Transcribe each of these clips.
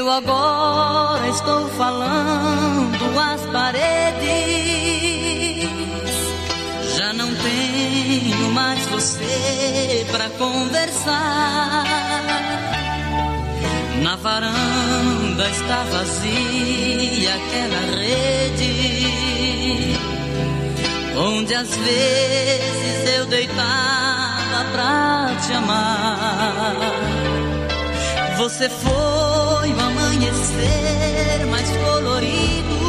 Eu agora estou falando às paredes. Já não tenho mais você pra conversar. Na varanda está vazia aquela rede onde às vezes eu deitava pra te amar. Você foi o amanhecer mais colorido,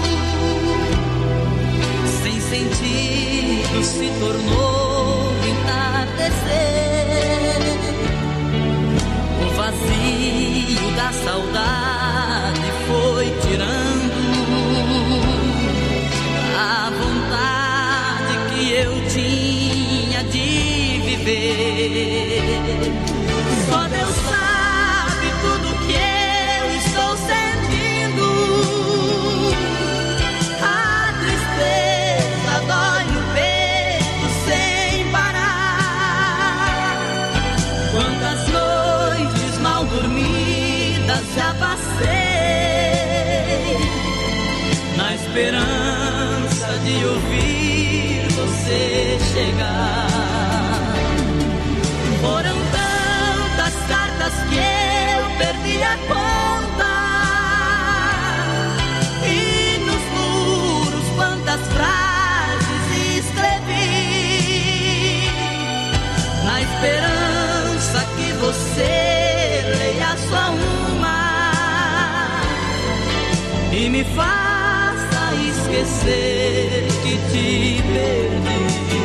sem sentido se tornou entardecer. O vazio da saudade foi tirando a vontade que eu tinha de viver. Só Deus sabe tudo que eu estou sentindo. A tristeza dói no peito sem parar. Quantas noites mal dormidas já passei na esperança de ouvir você chegar. Foram tantas cartas que eu perdi a conta, e nos muros quantas frases escrevi, na esperança que você leia só uma e me faça esquecer que te perdi.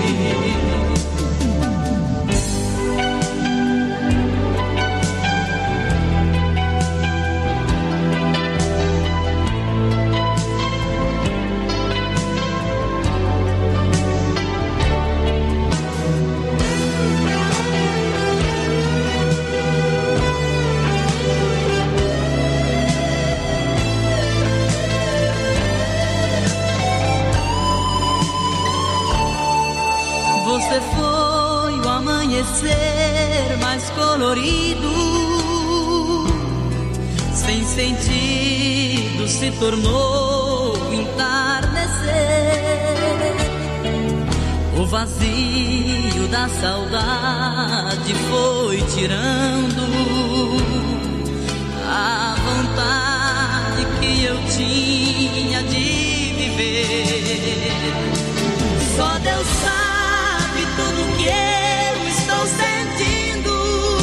Você foi o amanhecer mais colorido, sem sentido se tornou entardecer. O vazio da saudade foi tirando a vontade que eu tinha de viver. Só Deus sabe tudo que eu estou sentindo.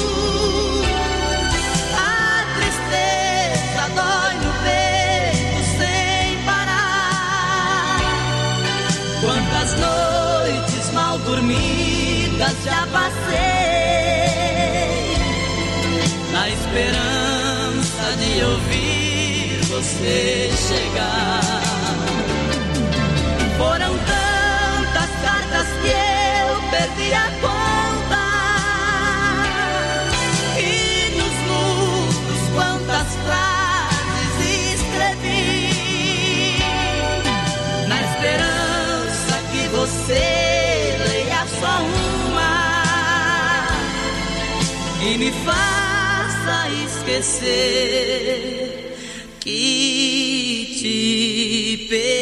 A tristeza dói no peito sem parar. Quantas noites mal dormidas já passei na esperança de ouvir você chegar. Foram tantas cartas que eu perdi a conta, e nos muros quantas frases escrevi, na esperança que você leia só uma e me faça esquecer que te perdi.